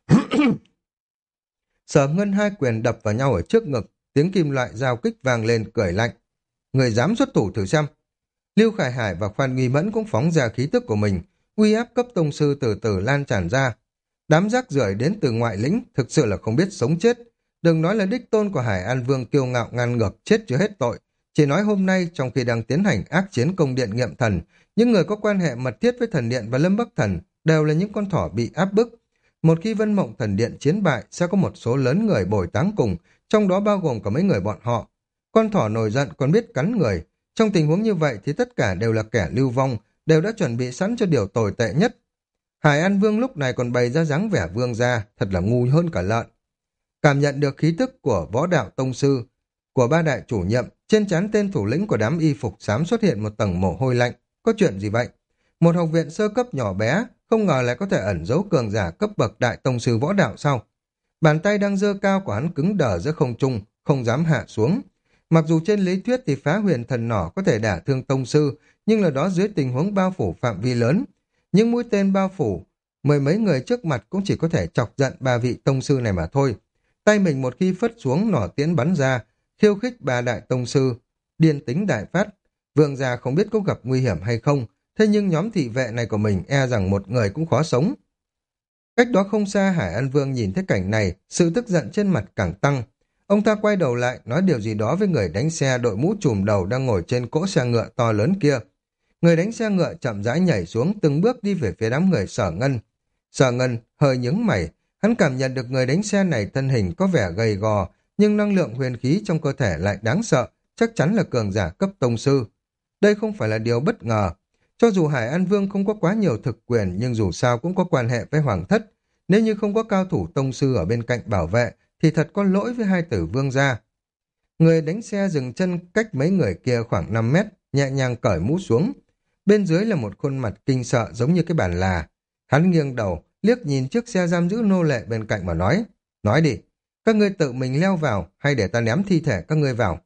Sở Ngân hai quyền đập vào nhau ở trước ngực, tiếng kim loại giao kích vang lên cười lạnh. Người dám xuất thủ thử xem. Lưu Khải Hải và Phan Nghi Mẫn cũng phóng ra khí tức của mình, uy áp cấp tông sư từ từ lan tràn ra. Đám rác rưởi đến từ ngoại lĩnh thực sự là không biết sống chết. Đừng nói là đích tôn của Hải An Vương kiêu ngạo ngang ngược chết chưa hết tội. Chỉ nói hôm nay trong khi đang tiến hành ác chiến công điện nghiệm thần, những người có quan hệ mật thiết với thần điện và Lâm Bắc Thần đều là những con thỏ bị áp bức. Một khi Vân Mộng Thần Điện chiến bại sẽ có một số lớn người bồi táng cùng, trong đó bao gồm cả mấy người bọn họ. Con thỏ nổi giận còn biết cắn người. Trong tình huống như vậy thì tất cả đều là kẻ lưu vong, đều đã chuẩn bị sẵn cho điều tồi tệ nhất. Hải An Vương lúc này còn bày ra dáng vẻ vương gia, thật là ngu hơn cả lợn. Cảm nhận được khí tức của võ đạo tông sư, của ba đại chủ nhiệm, trên trán tên thủ lĩnh của đám y phục xám xuất hiện một tầng mồ hôi lạnh. Có chuyện gì vậy? Một học viện sơ cấp nhỏ bé, không ngờ lại có thể ẩn giấu cường giả cấp bậc đại tông sư võ đạo sao? Bàn tay đang giơ cao của hắn cứng đờ giữa không trung, không dám hạ xuống. Mặc dù trên lý thuyết thì phá huyền thần nỏ có thể đả thương tông sư, nhưng là đó dưới tình huống bao phủ phạm vi lớn. Những mũi tên bao phủ, mười mấy người trước mặt cũng chỉ có thể chọc giận ba vị tông sư này mà thôi. Tay mình một khi phất xuống nỏ tiễn bắn ra, khiêu khích ba đại tông sư, điên tính đại phát. Vương gia không biết có gặp nguy hiểm hay không, thế nhưng nhóm thị vệ này của mình e rằng một người cũng khó sống. Cách đó không xa Hải An Vương nhìn thấy cảnh này, sự tức giận trên mặt càng tăng. Ông ta quay đầu lại, nói điều gì đó với người đánh xe đội mũ trùm đầu đang ngồi trên cỗ xe ngựa to lớn kia. Người đánh xe ngựa chậm rãi nhảy xuống từng bước đi về phía đám người Sở Ngân. Sở Ngân hơi nhướng mày, hắn cảm nhận được người đánh xe này thân hình có vẻ gầy gò, nhưng năng lượng huyền khí trong cơ thể lại đáng sợ, chắc chắn là cường giả cấp tông sư. Đây không phải là điều bất ngờ. Cho dù Hải An Vương không có quá nhiều thực quyền, nhưng dù sao cũng có quan hệ với Hoàng thất. Nếu như không có cao thủ tông sư ở bên cạnh bảo vệ, thì thật có lỗi với hai tử vương gia. Người đánh xe dừng chân cách mấy người kia khoảng năm mét, nhẹ nhàng cởi mũ xuống. Bên dưới là một khuôn mặt kinh sợ giống như cái bàn là. Hắn nghiêng đầu, liếc nhìn chiếc xe giam giữ nô lệ bên cạnh mà nói. Nói đi, các ngươi tự mình leo vào hay để ta ném thi thể các ngươi vào?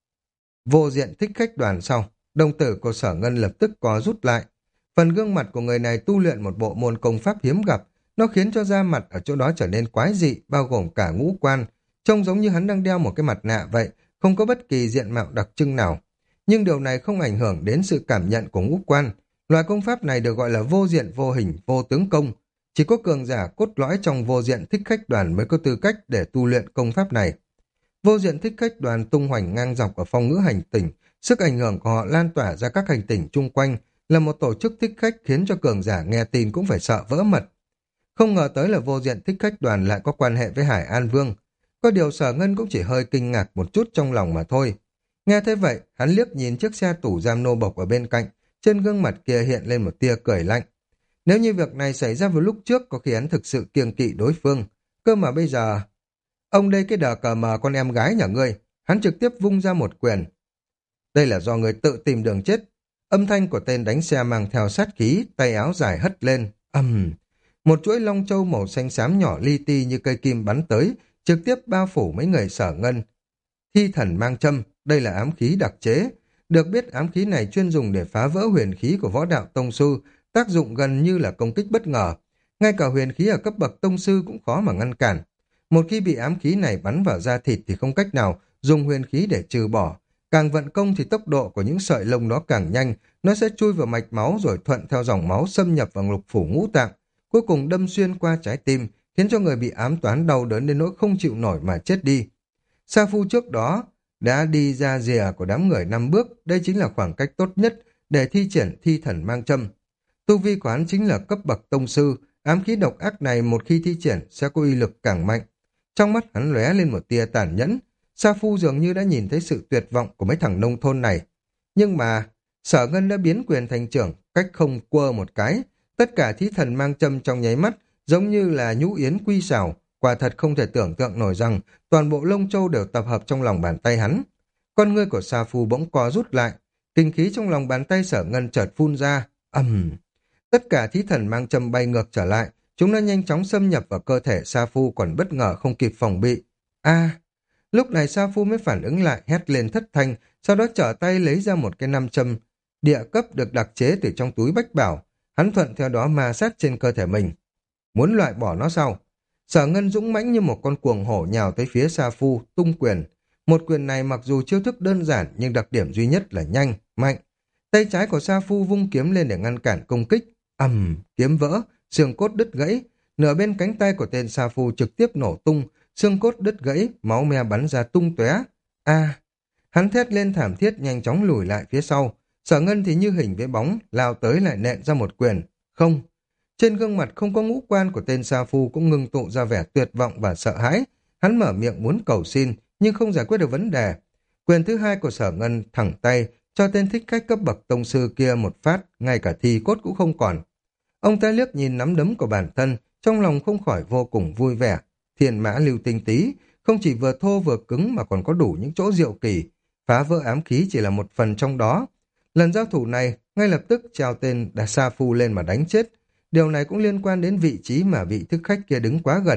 Vô diện thích khách đoàn sau, đồng tử của Sở Ngân lập tức có rút lại. Phần gương mặt của người này tu luyện một bộ môn công pháp hiếm gặp, nó khiến cho da mặt ở chỗ đó trở nên quái dị, bao gồm cả ngũ quan, trông giống như hắn đang đeo một cái mặt nạ vậy, không có bất kỳ diện mạo đặc trưng nào. Nhưng điều này không ảnh hưởng đến sự cảm nhận của ngũ quan. Loại công pháp này được gọi là vô diện vô hình, vô tướng công. Chỉ có cường giả cốt lõi trong vô diện thích khách đoàn mới có tư cách để tu luyện công pháp này. Vô diện thích khách đoàn tung hoành ngang dọc ở phong ngữ hành tinh, sức ảnh hưởng của họ lan tỏa ra các hành tinh chung quanh, là một tổ chức thích khách khiến cho cường giả nghe tin cũng phải sợ vỡ mật. Không ngờ tới là vô diện thích khách đoàn lại có quan hệ với Hải An Vương. Có điều Sở Ngân cũng chỉ hơi kinh ngạc một chút trong lòng mà thôi. Nghe thế vậy, hắn liếc nhìn chiếc xe tủ giam nô bộc ở bên cạnh, trên gương mặt kia hiện lên một tia cười lạnh. Nếu như việc này xảy ra vào lúc trước, có khi hắn thực sự kiêng kỵ đối phương. Cơ mà bây giờ... Ông đây cái đờ cờ mờ con em gái nhà ngươi, hắn trực tiếp vung ra một quyền. Đây là do người tự tìm đường chết. Âm thanh của tên đánh xe mang theo sát khí, tay áo dài hất lên. Ầm, một chuỗi long châu màu xanh xám nhỏ li ti như cây kim bắn tới, trực tiếp bao phủ mấy người Sở Ngân. Thi thần mang châm, đây là ám khí đặc chế. Được biết ám khí này chuyên dùng để phá vỡ huyền khí của võ đạo tông sư, tác dụng gần như là công kích bất ngờ. Ngay cả huyền khí ở cấp bậc tông sư cũng khó mà ngăn cản. Một khi bị ám khí này bắn vào da thịt thì không cách nào dùng huyền khí để trừ bỏ. Càng vận công thì tốc độ của những sợi lông đó càng nhanh, nó sẽ chui vào mạch máu rồi thuận theo dòng máu xâm nhập vào lục phủ ngũ tạng, cuối cùng đâm xuyên qua trái tim, khiến cho người bị ám toán đau đớn đến nỗi không chịu nổi mà chết đi. Sa Phu trước đó đã đi ra rìa của đám người năm bước, đây chính là khoảng cách tốt nhất để thi triển thi thần mang châm. Tu vi của hắn chính là cấp bậc tông sư, ám khí độc ác này một khi thi triển sẽ có uy lực càng mạnh. Trong mắt hắn lóe lên một tia tàn nhẫn, Sa Phu dường như đã nhìn thấy sự tuyệt vọng của mấy thằng nông thôn này. Nhưng mà, Sở Ngân đã biến quyền thành trưởng, cách không quơ một cái, tất cả thí thần mang châm trong nháy mắt, giống như là nhũ yến quy xào, quả thật không thể tưởng tượng nổi rằng toàn bộ lông châu đều tập hợp trong lòng bàn tay hắn. Con ngươi của Sa Phu bỗng co rút lại, kinh khí trong lòng bàn tay Sở Ngân chợt phun ra, ầm. Tất cả thí thần mang châm bay ngược trở lại, chúng đã nhanh chóng xâm nhập vào cơ thể Sa Phu còn bất ngờ không kịp phòng bị. A! Lúc này Sa Phu mới phản ứng lại, hét lên thất thanh, sau đó trở tay lấy ra một cái nam châm địa cấp được đặc chế từ trong túi bách bảo, hắn thuận theo đó ma sát trên cơ thể mình. Muốn loại bỏ nó sao? Sở Ngân dũng mãnh như một con cuồng hổ nhào tới phía Sa Phu, tung quyền. Một quyền này mặc dù chiêu thức đơn giản nhưng đặc điểm duy nhất là nhanh, mạnh. Tay trái của Sa Phu vung kiếm lên để ngăn cản công kích. Ầm, kiếm vỡ, xương cốt đứt gãy. Nửa bên cánh tay của tên Sa Phu trực tiếp nổ tung, xương cốt đứt gãy, máu me bắn ra tung tóe. A! Hắn thét lên thảm thiết nhanh chóng lùi lại phía sau. Sở Ngân thì như hình với bóng, lao tới lại nện ra một quyền. Không! Trên gương mặt không có ngũ quan của tên Sa Phu cũng ngưng tụ ra vẻ tuyệt vọng và sợ hãi. Hắn mở miệng muốn cầu xin, nhưng không giải quyết được vấn đề. Quyền thứ hai của Sở Ngân thẳng tay, cho tên thích khách cấp bậc tông sư kia một phát, ngay cả thi cốt cũng không còn. Ông ta liếc nhìn nắm đấm của bản thân, trong lòng không khỏi vô cùng vui vẻ. Thiên mã lưu tinh tí, không chỉ vừa thô vừa cứng mà còn có đủ những chỗ diệu kỳ. Phá vỡ ám khí chỉ là một phần trong đó. Lần giao thủ này, ngay lập tức treo tên Đà Sa Phu lên mà đánh chết. Điều này cũng liên quan đến vị trí mà vị thức khách kia đứng quá gần.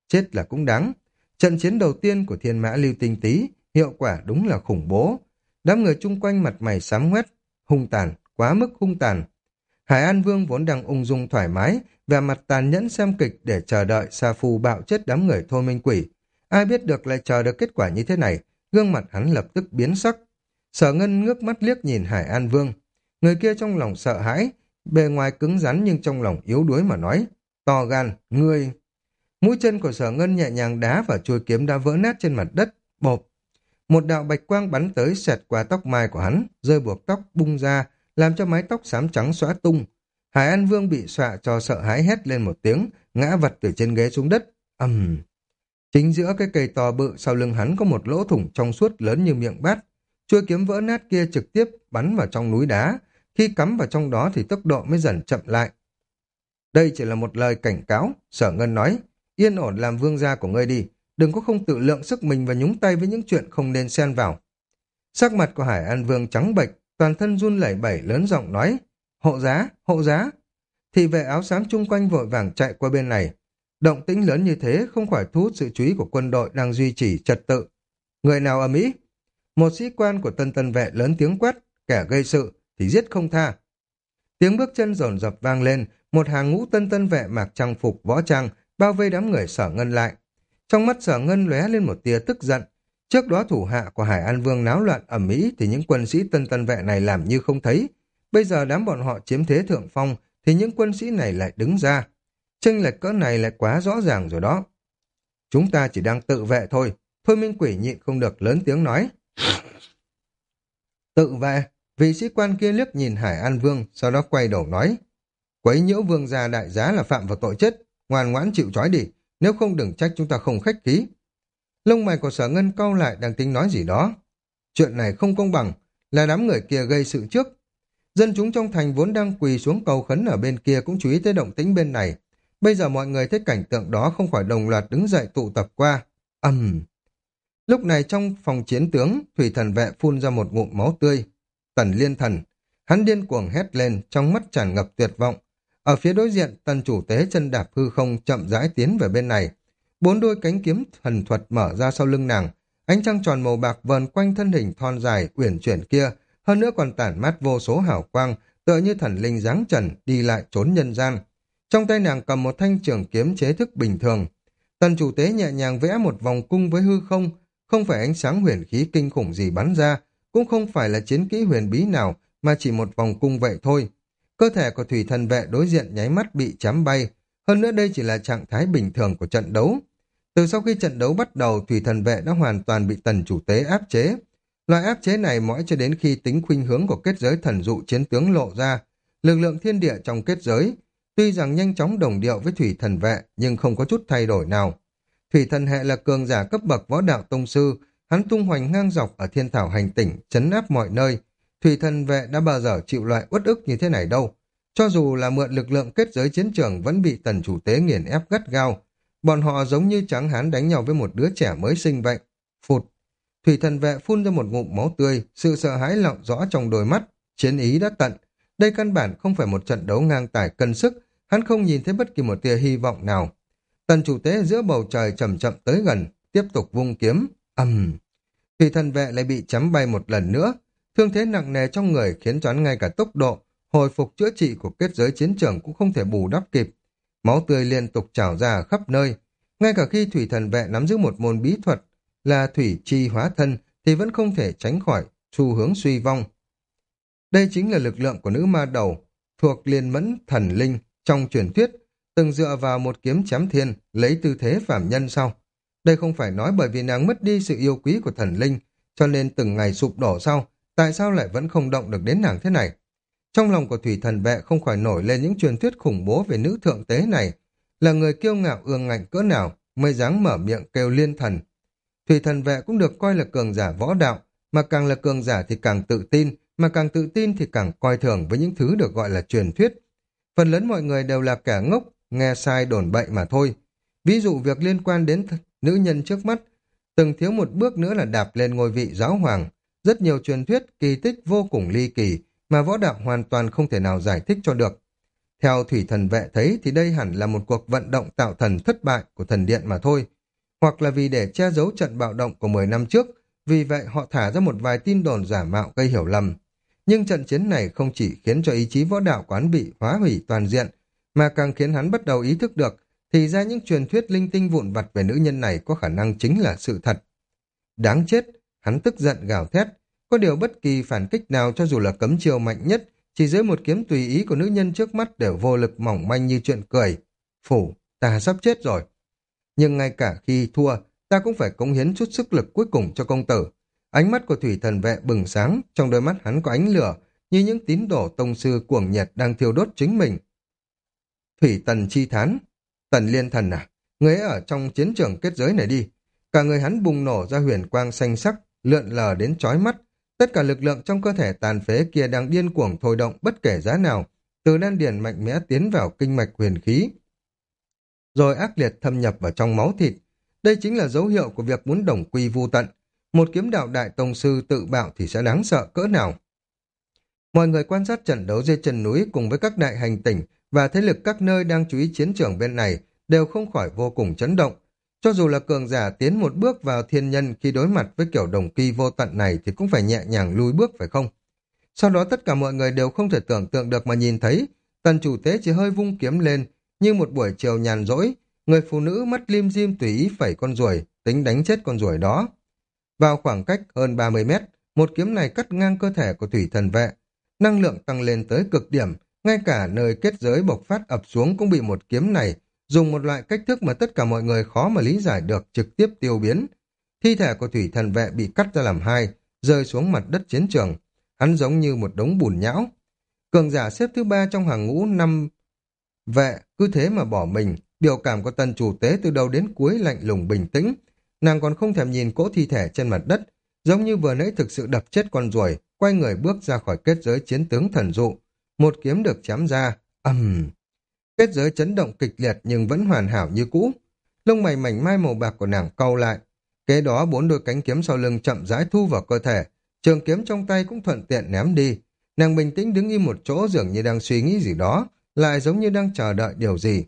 chết là cũng đáng. Trận chiến đầu tiên của Thiên Mã Lưu Tinh Tý, hiệu quả đúng là khủng bố. Đám người chung quanh mặt mày xám ngoét, hung tàn, quá mức hung tàn. Hải An Vương vốn đang ung dung thoải mái, vẻ mặt tàn nhẫn xem kịch để chờ đợi Sa Phu bạo chết đám người Thôi Minh Quỷ. Ai biết được lại chờ được kết quả như thế này, gương mặt hắn lập tức biến sắc. Sở Ngân ngước mắt liếc nhìn Hải An Vương. Người kia trong lòng sợ hãi, bề ngoài cứng rắn nhưng trong lòng yếu đuối mà nói. To gan, ngươi... Mũi chân của Sở Ngân nhẹ nhàng đá vào chuôi kiếm đã vỡ nát trên mặt đất, bộp. Một đạo bạch quang bắn tới xẹt qua tóc mai của hắn, rơi buộc tóc bung ra, làm cho mái tóc xám trắng xõa tung. Hải An Vương bị xọa cho sợ hãi hét lên một tiếng, ngã vật từ trên ghế xuống đất. Ầm. Chính giữa cái cây to bự sau lưng hắn có một lỗ thủng trong suốt lớn như miệng bát. Chuôi kiếm vỡ nát kia trực tiếp bắn vào trong núi đá. Khi cắm vào trong đó thì tốc độ mới dần chậm lại. Đây chỉ là một lời cảnh cáo, Sở Ngân nói. Yên ổn làm vương gia của ngươi đi. Đừng có không tự lượng sức mình và nhúng tay với những chuyện không nên xen vào. Sắc mặt của Hải An Vương trắng bệch, toàn thân run lẩy bẩy lớn giọng nói. Hộ giá, hộ giá. Thị vệ áo xám chung quanh vội vàng chạy qua bên này. Động tĩnh lớn như thế không khỏi thu hút sự chú ý của quân đội đang duy trì trật tự. Người nào ầm ĩ? Một sĩ quan của Tân Tân vệ lớn tiếng quát, kẻ gây sự thì giết không tha. Tiếng bước chân dồn dập vang lên, một hàng ngũ Tân Tân vệ mặc trang phục võ trang bao vây đám người Sở Ngân lại. Trong mắt Sở Ngân lóe lên một tia tức giận. Trước đó thủ hạ của Hải An Vương náo loạn ầm ĩ thì những quân sĩ Tân Tân vệ này làm như không thấy. Bây giờ đám bọn họ chiếm thế thượng phong thì những quân sĩ này lại đứng ra. Chênh lệch cỡ này lại quá rõ ràng rồi đó. Chúng ta chỉ đang tự vệ thôi. Thôi Minh Quỷ nhịn không được lớn tiếng nói. Tự vệ? Vị sĩ quan kia liếc nhìn Hải An Vương, sau đó quay đầu nói. Quấy nhiễu vương gia đại giá là phạm vào tội chết. Ngoan ngoãn chịu trói đi, nếu không đừng trách chúng ta không khách khí. Lông mày của Sở Ngân cau lại đang tính nói gì đó. Chuyện này không công bằng, là đám người kia gây sự trước. Dân chúng trong thành vốn đang quỳ xuống cầu khấn ở bên kia cũng chú ý tới động tĩnh bên này. Bây giờ mọi người thấy cảnh tượng đó không khỏi đồng loạt đứng dậy tụ tập qua. Ầm. Uhm. Lúc này trong phòng chiến tướng, thủy thần vệ phun ra một ngụm máu tươi. Tần Liên Thần, hắn điên cuồng hét lên, trong mắt tràn ngập tuyệt vọng. Ở phía đối diện, tần chủ tế chân đạp hư không chậm rãi tiến về bên này. Bốn đôi cánh kiếm thần thuật mở ra sau lưng nàng, ánh trăng tròn màu bạc vờn quanh thân hình thon dài uyển chuyển kia, hơn nữa còn tản mát vô số hào quang, tựa như thần linh giáng trần đi lại trốn nhân gian. Trong tay nàng cầm một thanh trường kiếm chế thức bình thường. Tần chủ tế nhẹ nhàng vẽ một vòng cung với hư không, không phải ánh sáng huyền khí kinh khủng gì bắn ra, cũng không phải là chiến kỹ huyền bí nào, mà chỉ một vòng cung vậy thôi. Cơ thể của thủy thần vệ đối diện nháy mắt bị chém bay, hơn nữa đây chỉ là trạng thái bình thường của trận đấu. Từ sau khi trận đấu bắt đầu, thủy thần vệ đã hoàn toàn bị tần chủ tế áp chế. Loại áp chế này mãi cho đến khi tính khuynh hướng của kết giới thần dụ chiến tướng lộ ra, lực lượng thiên địa trong kết giới, tuy rằng nhanh chóng đồng điệu với thủy thần vệ nhưng không có chút thay đổi nào. Thủy thần hệ là cường giả cấp bậc võ đạo tông sư, hắn tung hoành ngang dọc ở thiên thảo hành tỉnh, trấn áp mọi nơi. Thủy thần vệ đã bao giờ chịu loại uất ức như thế này đâu. Cho dù là mượn lực lượng kết giới chiến trường vẫn bị tần chủ tế nghiền ép gắt gao. Bọn họ giống như tráng hán đánh nhau với một đứa trẻ mới sinh vậy. Phụt. Thủy thần vệ phun ra một ngụm máu tươi, sự sợ hãi lọng rõ trong đôi mắt, chiến ý đã tận. Đây căn bản không phải một trận đấu ngang tài cân sức, hắn không nhìn thấy bất kỳ một tia hy vọng nào. Tần chủ tế giữa bầu trời chậm chậm tới gần, tiếp tục vung kiếm. Ầm. Uhm. Thủy thần vệ lại bị chấm bay một lần nữa. Thương thế nặng nề trong người khiến cho hắn ngay cả tốc độ hồi phục chữa trị của kết giới chiến trường cũng không thể bù đắp kịp. Máu tươi liên tục trào ra khắp nơi. Ngay cả khi thủy thần vệ nắm giữ một môn bí thuật là thủy chi hóa thân thì vẫn không thể tránh khỏi xu hướng suy vong. Đây chính là lực lượng của nữ ma đầu thuộc liên mẫn thần linh trong truyền thuyết, từng dựa vào một kiếm chém thiên lấy tư thế phàm nhân sau. Đây không phải nói bởi vì nàng mất đi sự yêu quý của thần linh cho nên từng ngày sụp đổ sau, tại sao lại vẫn không động được đến nàng thế này? Trong lòng của thủy thần vệ không khỏi nổi lên những truyền thuyết khủng bố về nữ thượng tế này, là người kiêu ngạo ương ngạnh cỡ nào mới dám mở miệng kêu liên thần. Thủy thần vệ cũng được coi là cường giả võ đạo, mà càng là cường giả thì càng tự tin, mà càng tự tin thì càng coi thường với những thứ được gọi là truyền thuyết. Phần lớn mọi người đều là kẻ ngốc, nghe sai đồn bậy mà thôi. Ví dụ việc liên quan đến nữ nhân trước mắt, từng thiếu một bước nữa là đạp lên ngôi vị giáo hoàng. Rất nhiều truyền thuyết, kỳ tích vô cùng ly kỳ, mà võ đạo hoàn toàn không thể nào giải thích cho được. Theo thủy thần vệ thấy thì đây hẳn là một cuộc vận động tạo thần thất bại của thần điện mà thôi. Hoặc là vì để che giấu trận bạo động của mười năm trước, vì vậy họ thả ra một vài tin đồn giả mạo gây hiểu lầm. Nhưng trận chiến này không chỉ khiến cho ý chí võ đạo của hắn bị phá hủy toàn diện, mà càng khiến hắn bắt đầu ý thức được thì ra những truyền thuyết linh tinh vụn vặt về nữ nhân này có khả năng chính là sự thật. Đáng chết, hắn tức giận gào thét. Có điều bất kỳ phản kích nào cho dù là cấm chiêu mạnh nhất, chỉ dưới một kiếm tùy ý của nữ nhân trước mắt đều vô lực mỏng manh như chuyện cười. Phủ, ta sắp chết rồi. Nhưng ngay cả khi thua, ta cũng phải cống hiến chút sức lực cuối cùng cho công tử. Ánh mắt của thủy thần vệ bừng sáng, trong đôi mắt hắn có ánh lửa, như những tín đồ tông sư cuồng nhiệt đang thiêu đốt chính mình. Thủy tần chi thán, tần liên thần à, người ấy ở trong chiến trường kết giới này đi. Cả người hắn bùng nổ ra huyền quang xanh sắc, lượn lờ đến chói mắt. Tất cả lực lượng trong cơ thể tàn phế kia đang điên cuồng thôi động bất kể giá nào, từ đan điền mạnh mẽ tiến vào kinh mạch huyền khí, rồi ác liệt thâm nhập vào trong máu thịt. Đây chính là dấu hiệu của việc muốn đồng quy vu tận. Một kiếm đạo đại tông sư tự bạo thì sẽ đáng sợ cỡ nào. Mọi người quan sát trận đấu dưới chân núi cùng với các đại hành tỉnh và thế lực các nơi đang chú ý chiến trường bên này đều không khỏi vô cùng chấn động. Cho dù là cường giả tiến một bước vào thiên nhân khi đối mặt với kiểu đồng quy vô tận này thì cũng phải nhẹ nhàng lùi bước phải không? Sau đó tất cả mọi người đều không thể tưởng tượng được mà nhìn thấy tần chủ tế chỉ hơi vung kiếm lên như một buổi chiều nhàn rỗi, người phụ nữ mắt lim dim tùy ý phẩy con ruồi, tính đánh chết con ruồi đó. Vào khoảng cách hơn ba mươi mét, một kiếm này cắt ngang cơ thể của thủy thần vệ. Năng lượng tăng lên tới cực điểm, ngay cả nơi kết giới bộc phát ập xuống cũng bị một kiếm này dùng một loại cách thức mà tất cả mọi người khó mà lý giải được trực tiếp tiêu biến. Thi thể của thủy thần vệ bị cắt ra làm hai, rơi xuống mặt đất chiến trường. Hắn giống như một đống bùn nhão. Cường giả xếp thứ ba trong hàng ngũ năm vệ cứ thế mà bỏ mình. Biểu cảm của tần chủ tế từ đầu đến cuối lạnh lùng bình tĩnh. Nàng còn không thèm nhìn cỗ thi thể trên mặt đất, giống như vừa nãy thực sự đập chết con ruồi, quay người bước ra khỏi kết giới chiến tướng thần dụ. Một kiếm được chém ra, ầm. Uhm. Kết giới chấn động kịch liệt nhưng vẫn hoàn hảo như cũ. Lông mày mảnh mai màu bạc của nàng cau lại. Kế đó bốn đôi cánh kiếm sau lưng chậm rãi thu vào cơ thể, trường kiếm trong tay cũng thuận tiện ném đi. Nàng bình tĩnh đứng im một chỗ dường như đang suy nghĩ gì đó, lại giống như đang chờ đợi điều gì.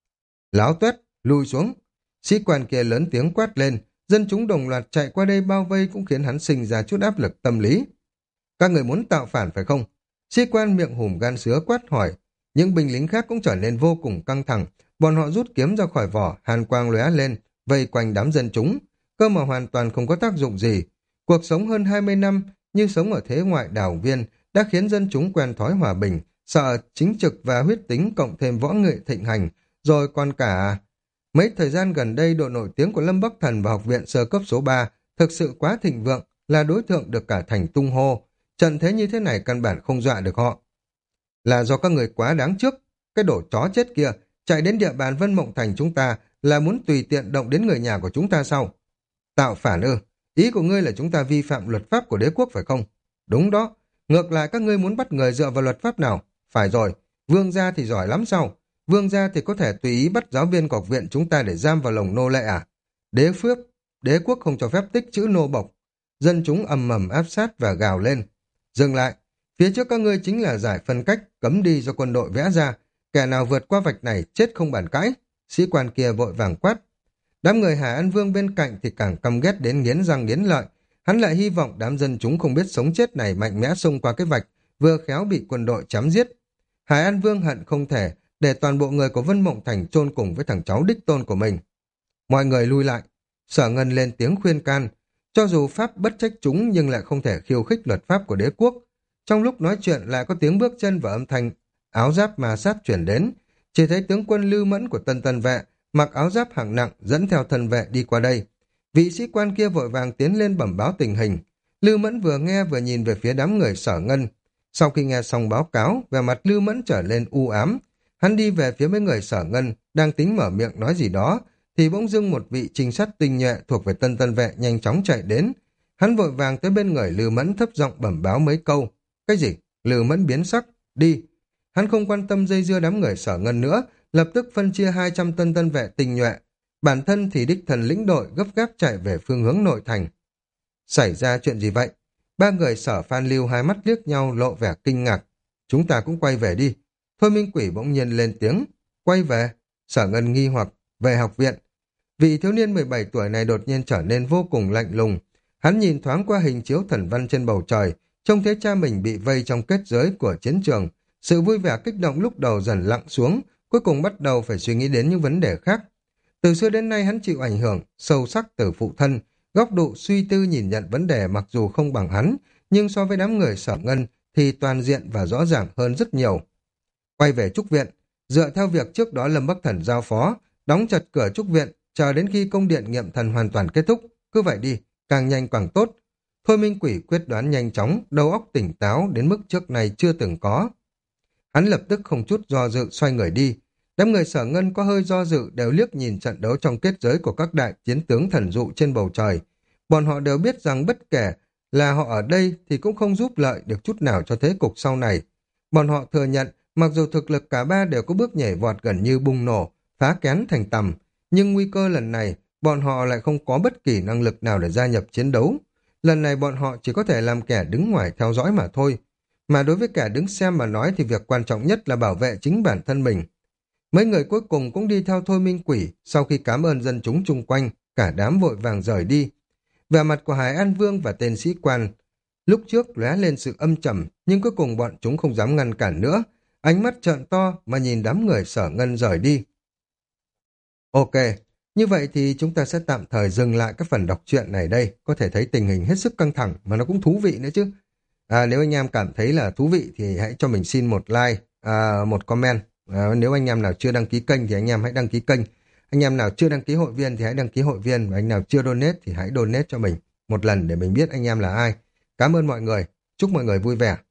Láo tuét, lùi xuống. Sĩ quan kia lớn tiếng quát lên, dân chúng đồng loạt chạy qua đây bao vây cũng khiến hắn sinh ra chút áp lực tâm lý. Các người muốn tạo phản phải không? Sĩ quan miệng hùm gan sứa quát hỏi. Những binh lính khác cũng trở nên vô cùng căng thẳng, bọn họ rút kiếm ra khỏi vỏ, hàn quang lóe lên, vây quanh đám dân chúng, cơ mà hoàn toàn không có tác dụng gì. Cuộc sống hơn hai mươi năm như sống ở thế ngoại đảo viên đã khiến dân chúng quen thói hòa bình, sợ chính trực và huyết tính cộng thêm võ nghệ thịnh hành, rồi còn cả... Mấy thời gian gần đây độ nổi tiếng của Lâm Bắc Thần và học viện sơ cấp số ba thực sự quá thịnh vượng, là đối tượng được cả thành tung hô. Trận thế như thế này căn bản không dọa được họ. Là do các người quá đáng trước, cái đổ chó chết kia chạy đến địa bàn Vân Mộng Thành chúng ta là muốn tùy tiện động đến người nhà của chúng ta sao? Tạo phản ư? Ý của ngươi là chúng ta vi phạm luật pháp của đế quốc phải không? Đúng đó. Ngược lại các ngươi muốn bắt người dựa vào luật pháp nào? Phải rồi, vương gia thì giỏi lắm sao? Vương gia thì có thể tùy ý bắt giáo viên của học viện chúng ta để giam vào lồng nô lệ à? Đế phước, đế quốc không cho phép tích trữ nô bộc. Dân chúng ầm ầm áp sát và gào lên. Dừng lại, phía trước các ngươi chính là giải phân cách, cấm đi do quân đội vẽ ra. Kẻ nào vượt qua vạch này chết không bàn cãi. Sĩ quan kia vội vàng quát. Đám người Hà An Vương bên cạnh thì càng căm ghét đến nghiến răng nghiến lợi. Hắn lại hy vọng đám dân chúng không biết sống chết này mạnh mẽ xông qua cái vạch, vừa khéo bị quân đội chém giết. Hà An Vương hận không thể để toàn bộ người của Vân Mộng Thành chôn cùng với thằng cháu đích tôn của mình. Mọi người lui lại. Sở Ngân lên tiếng khuyên can. Cho dù Pháp bất trách chúng nhưng lại không thể khiêu khích luật pháp của đế quốc. Trong lúc nói chuyện lại có tiếng bước chân và âm thanh áo giáp ma sát chuyển đến. Chỉ thấy tướng quân Lưu Mẫn của Tân Tân Vệ mặc áo giáp hạng nặng dẫn theo thân vệ đi qua đây. Vị sĩ quan kia vội vàng tiến lên bẩm báo tình hình. Lưu Mẫn vừa nghe vừa nhìn về phía đám người Sở Ngân. Sau khi nghe xong báo cáo, vẻ mặt Lưu Mẫn trở lên u ám. Hắn đi về phía mấy người Sở Ngân, đang tính mở miệng nói gì đó, thì bỗng dưng một vị trinh sát tinh nhuệ thuộc về Tân Tân Vệ nhanh chóng chạy đến. Hắn vội vàng tới bên người Lưu Mẫn thấp giọng bẩm báo mấy câu. Cái gì? Lưu Mẫn biến sắc. Đi. Hắn không quan tâm dây dưa đám người Sở Ngân nữa, lập tức phân chia hai trăm Tân Tân Vệ tinh nhuệ. Bản thân thì đích thần lĩnh đội gấp gáp chạy về phương hướng nội thành. Xảy ra chuyện gì vậy? Ba người Sở Phan Lưu hai mắt liếc nhau lộ vẻ kinh ngạc. Chúng ta cũng quay về đi. Thôi Minh Quỷ bỗng nhiên lên tiếng, quay về. Sở Ngân nghi hoặc, về học viện. Vị thiếu niên mười bảy tuổi này đột nhiên trở nên vô cùng lạnh lùng. Hắn nhìn thoáng qua hình chiếu thần văn trên bầu trời, trông thấy cha mình bị vây trong kết giới của chiến trường. Sự vui vẻ kích động lúc đầu dần lặng xuống, cuối cùng bắt đầu phải suy nghĩ đến những vấn đề khác. Từ xưa đến nay hắn chịu ảnh hưởng sâu sắc từ phụ thân, góc độ suy tư nhìn nhận vấn đề mặc dù không bằng hắn, nhưng so với đám người Sở Ngân thì toàn diện và rõ ràng hơn rất nhiều. Quay về trúc viện, dựa theo việc trước đó Lâm Bắc Thần giao phó, đóng chặt cửa trúc viện, chờ đến khi công điện nghiệm thần hoàn toàn kết thúc, cứ vậy đi, càng nhanh càng tốt. Thôi Minh Quỷ quyết đoán nhanh chóng, đầu óc tỉnh táo đến mức trước này chưa từng có. Hắn lập tức không chút do dự xoay người đi. Đám người Sở Ngân có hơi do dự đều liếc nhìn trận đấu trong kết giới của các đại chiến tướng thần dụ trên bầu trời. Bọn họ đều biết rằng bất kể là họ ở đây thì cũng không giúp lợi được chút nào cho thế cục sau này. Bọn họ thừa nhận, mặc dù thực lực cả ba đều có bước nhảy vọt gần như bùng nổ, phá kén thành tầm, nhưng nguy cơ lần này, bọn họ lại không có bất kỳ năng lực nào để gia nhập chiến đấu. Lần này bọn họ chỉ có thể làm kẻ đứng ngoài theo dõi mà thôi. Mà đối với kẻ đứng xem mà nói thì việc quan trọng nhất là bảo vệ chính bản thân mình. Mấy người cuối cùng cũng đi theo Thôi Minh Quỷ, sau khi cảm ơn dân chúng chung quanh, cả đám vội vàng rời đi. Vẻ mặt của Hải An Vương và tên sĩ quan lúc trước lóe lên sự âm trầm, nhưng cuối cùng bọn chúng không dám ngăn cản nữa, ánh mắt trợn to mà nhìn đám người Sở Ngân rời đi. Ok, như vậy thì chúng ta sẽ tạm thời dừng lại các phần đọc truyện này đây, có thể thấy tình hình hết sức căng thẳng mà nó cũng thú vị nữa chứ. À, nếu anh em cảm thấy là thú vị thì hãy cho mình xin một like, à, một comment. À, nếu anh em nào chưa đăng ký kênh thì anh em hãy đăng ký kênh. Anh em nào chưa đăng ký hội viên thì hãy đăng ký hội viên, và anh nào chưa donate thì hãy donate cho mình một lần để mình biết anh em là ai. Cảm ơn mọi người, chúc mọi người vui vẻ.